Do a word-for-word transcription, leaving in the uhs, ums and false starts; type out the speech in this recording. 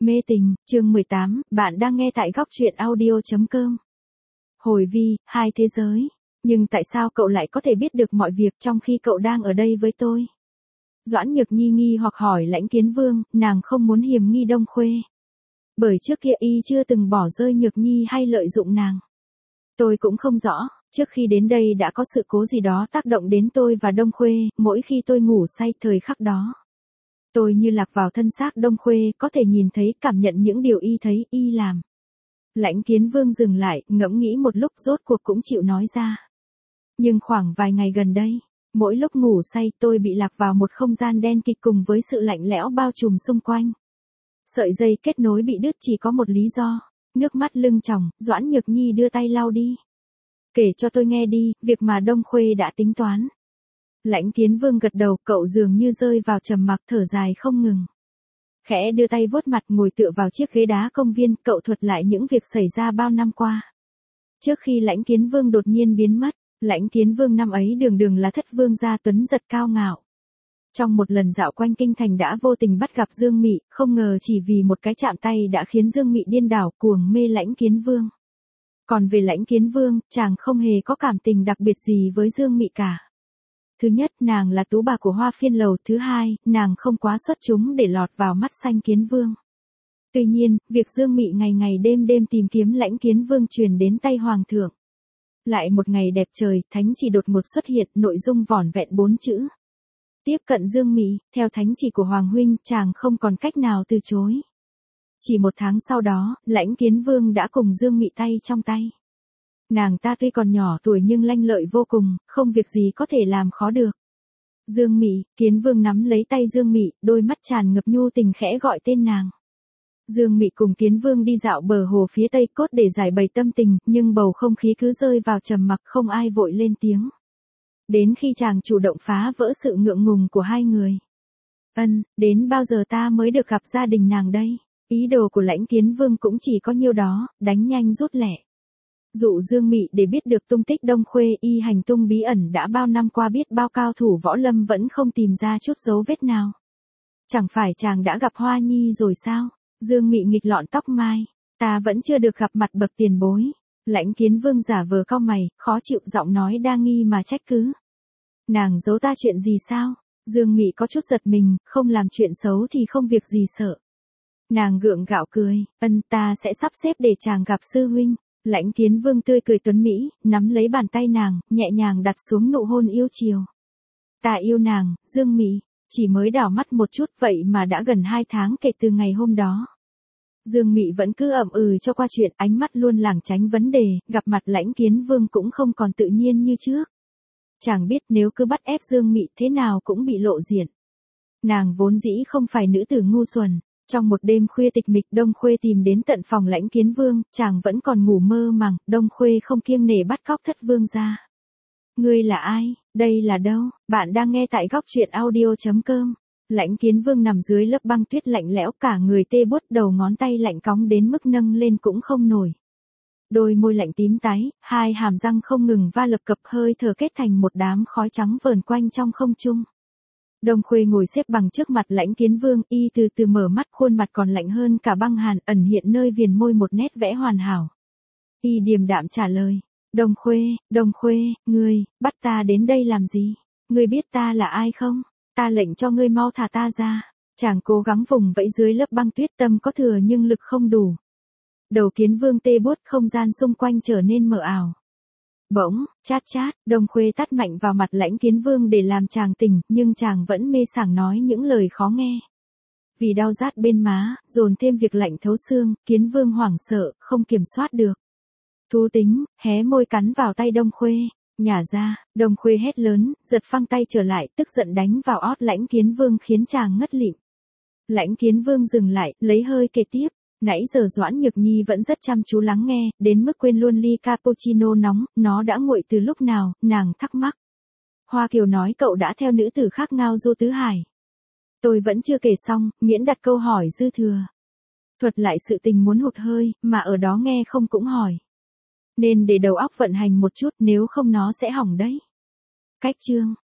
Mê tình, chương mười tám, bạn đang nghe tại góc truyện audio.com. Hồi vi, hai thế giới. Nhưng tại sao cậu lại có thể biết được mọi việc trong khi cậu đang ở đây với tôi? Doãn Nhược Nhi nghi hoặc hỏi Lãnh Kiến Vương, nàng không muốn hiềm nghi Đông Khuê. Bởi trước kia y chưa từng bỏ rơi Nhược Nhi hay lợi dụng nàng. Tôi cũng không rõ, trước khi đến đây đã có sự cố gì đó tác động đến tôi và Đông Khuê, mỗi khi tôi ngủ say thời khắc đó. Tôi như lạc vào thân xác Đông Khuê, có thể nhìn thấy, cảm nhận những điều y thấy, y làm. Lãnh Kiến Vương dừng lại, ngẫm nghĩ một lúc rốt cuộc cũng chịu nói ra. Nhưng khoảng vài ngày gần đây, mỗi lúc ngủ say tôi bị lạc vào một không gian đen kịt cùng với sự lạnh lẽo bao trùm xung quanh. Sợi dây kết nối bị đứt chỉ có một lý do. Nước mắt lưng tròng, Doãn Nhược Nhi đưa tay lau đi. Kể cho tôi nghe đi, việc mà Đông Khuê đã tính toán. Lãnh Kiến Vương gật đầu, cậu dường như rơi vào trầm mặc thở dài không ngừng. Khẽ đưa tay vuốt mặt ngồi tựa vào chiếc ghế đá công viên, cậu thuật lại những việc xảy ra bao năm qua. Trước khi Lãnh Kiến Vương đột nhiên biến mất, Lãnh Kiến Vương năm ấy đường đường là thất vương gia tuấn giật cao ngạo. Trong một lần dạo quanh kinh thành đã vô tình bắt gặp Dương Mị, không ngờ chỉ vì một cái chạm tay đã khiến Dương Mị điên đảo cuồng mê Lãnh Kiến Vương. Còn về Lãnh Kiến Vương, chàng không hề có cảm tình đặc biệt gì với Dương Mị cả. Thứ nhất, nàng là tú bà của Hoa Phiên Lầu, thứ hai, nàng không quá xuất chúng để lọt vào mắt Sanh Kiến Vương. Tuy nhiên, việc Dương Mị ngày ngày đêm đêm tìm kiếm Lãnh Kiến Vương truyền đến tay hoàng thượng. Lại một ngày đẹp trời, thánh chỉ đột ngột xuất hiện, nội dung vỏn vẹn bốn chữ. Tiếp cận Dương Mị, theo thánh chỉ của hoàng huynh, chàng không còn cách nào từ chối. Chỉ một tháng sau đó, Lãnh Kiến Vương đã cùng Dương Mị tay trong tay. Nàng ta tuy còn nhỏ tuổi nhưng lanh lợi vô cùng, không việc gì có thể làm khó được. Dương Mị, Kiến Vương nắm lấy tay Dương Mị, đôi mắt tràn ngập nhu tình khẽ gọi tên nàng. Dương Mị cùng Kiến Vương đi dạo bờ hồ phía Tây Cốt để giải bày tâm tình, nhưng bầu không khí cứ rơi vào trầm mặc, không ai vội lên tiếng. Đến khi chàng chủ động phá vỡ sự ngượng ngùng của hai người. Ân, đến bao giờ ta mới được gặp gia đình nàng đây? Ý đồ của Lãnh Kiến Vương cũng chỉ có nhiêu đó, đánh nhanh rút lẻ. Dụ Dương Mị để biết được tung tích Đông Khuê, y hành tung bí ẩn đã bao năm qua, biết bao cao thủ võ lâm vẫn không tìm ra chút dấu vết nào. Chẳng phải chàng đã gặp Hoa Nhi rồi sao? Dương Mị nghịch lọn tóc mai. Ta vẫn chưa được gặp mặt bậc tiền bối. Lãnh Kiến Vương giả vờ cau mày, khó chịu, giọng nói đa nghi mà trách cứ. Nàng giấu ta chuyện gì sao? Dương Mị có chút giật mình, không làm chuyện xấu thì không việc gì sợ. Nàng gượng gạo cười, ân, ta sẽ sắp xếp để chàng gặp sư huynh. Lãnh Kiến Vương tươi cười tuấn mỹ, nắm lấy bàn tay nàng, nhẹ nhàng đặt xuống nụ hôn yêu chiều. Ta yêu nàng, Dương Mị, chỉ mới đảo mắt một chút vậy mà đã gần hai tháng kể từ ngày hôm đó. Dương Mị vẫn cứ ậm ừ cho qua chuyện, ánh mắt luôn lảng tránh vấn đề, gặp mặt Lãnh Kiến Vương cũng không còn tự nhiên như trước. Chàng biết nếu cứ bắt ép Dương Mị thế nào cũng bị lộ diện. Nàng vốn dĩ không phải nữ tử ngu xuẩn. Trong một đêm khuya tịch mịch, Đông Khuê tìm đến tận phòng Lãnh Kiến Vương, chàng vẫn còn ngủ mơ màng, Đông Khuê không kiêng nể bắt cóc thất vương gia. Ngươi là ai? Đây là đâu? Bạn đang nghe tại góc truyện audio.com. Lãnh Kiến Vương nằm dưới lớp băng tuyết lạnh lẽo, cả người tê buốt, đầu ngón tay lạnh cóng đến mức nâng lên cũng không nổi. Đôi môi lạnh tím tái, hai hàm răng không ngừng va lập cập, hơi thở kết thành một đám khói trắng vờn quanh trong không trung. Đông Khuê ngồi xếp bằng trước mặt Lãnh Kiến Vương, y từ từ mở mắt, khuôn mặt còn lạnh hơn cả băng hàn, ẩn hiện nơi viền môi một nét vẽ hoàn hảo. Y điềm đạm trả lời, Đông Khuê, Đông Khuê, ngươi, bắt ta đến đây làm gì? Ngươi biết ta là ai không? Ta lệnh cho ngươi mau thả ta ra. Chàng cố gắng vùng vẫy dưới lớp băng tuyết, tâm có thừa nhưng lực không đủ. Đầu Kiến Vương tê buốt, không gian xung quanh trở nên mờ ảo. Bỗng, chát chát, Đông Khuê tát mạnh vào mặt Lãnh Kiến Vương để làm chàng tỉnh, nhưng chàng vẫn mê sảng nói những lời khó nghe. Vì đau rát bên má, dồn thêm việc lạnh thấu xương, Kiến Vương hoảng sợ, không kiểm soát được. Thú tính, hé môi cắn vào tay Đông Khuê, nhả ra, Đông Khuê hét lớn, giật phăng tay trở lại, tức giận đánh vào ót Lãnh Kiến Vương khiến chàng ngất lịm. Lãnh Kiến Vương dừng lại, lấy hơi kể tiếp. Nãy giờ Doãn Nhược Nhi vẫn rất chăm chú lắng nghe, đến mức quên luôn ly cappuccino nóng, nó đã nguội từ lúc nào, nàng thắc mắc. Hoa Kiều nói cậu đã theo nữ tử khác ngao du tứ hải. Tôi vẫn chưa kể xong, miễn đặt câu hỏi dư thừa. Thuật lại sự tình muốn hụt hơi, mà ở đó nghe không cũng hỏi. Nên để đầu óc vận hành một chút, nếu không nó sẽ hỏng đấy. Cách chương,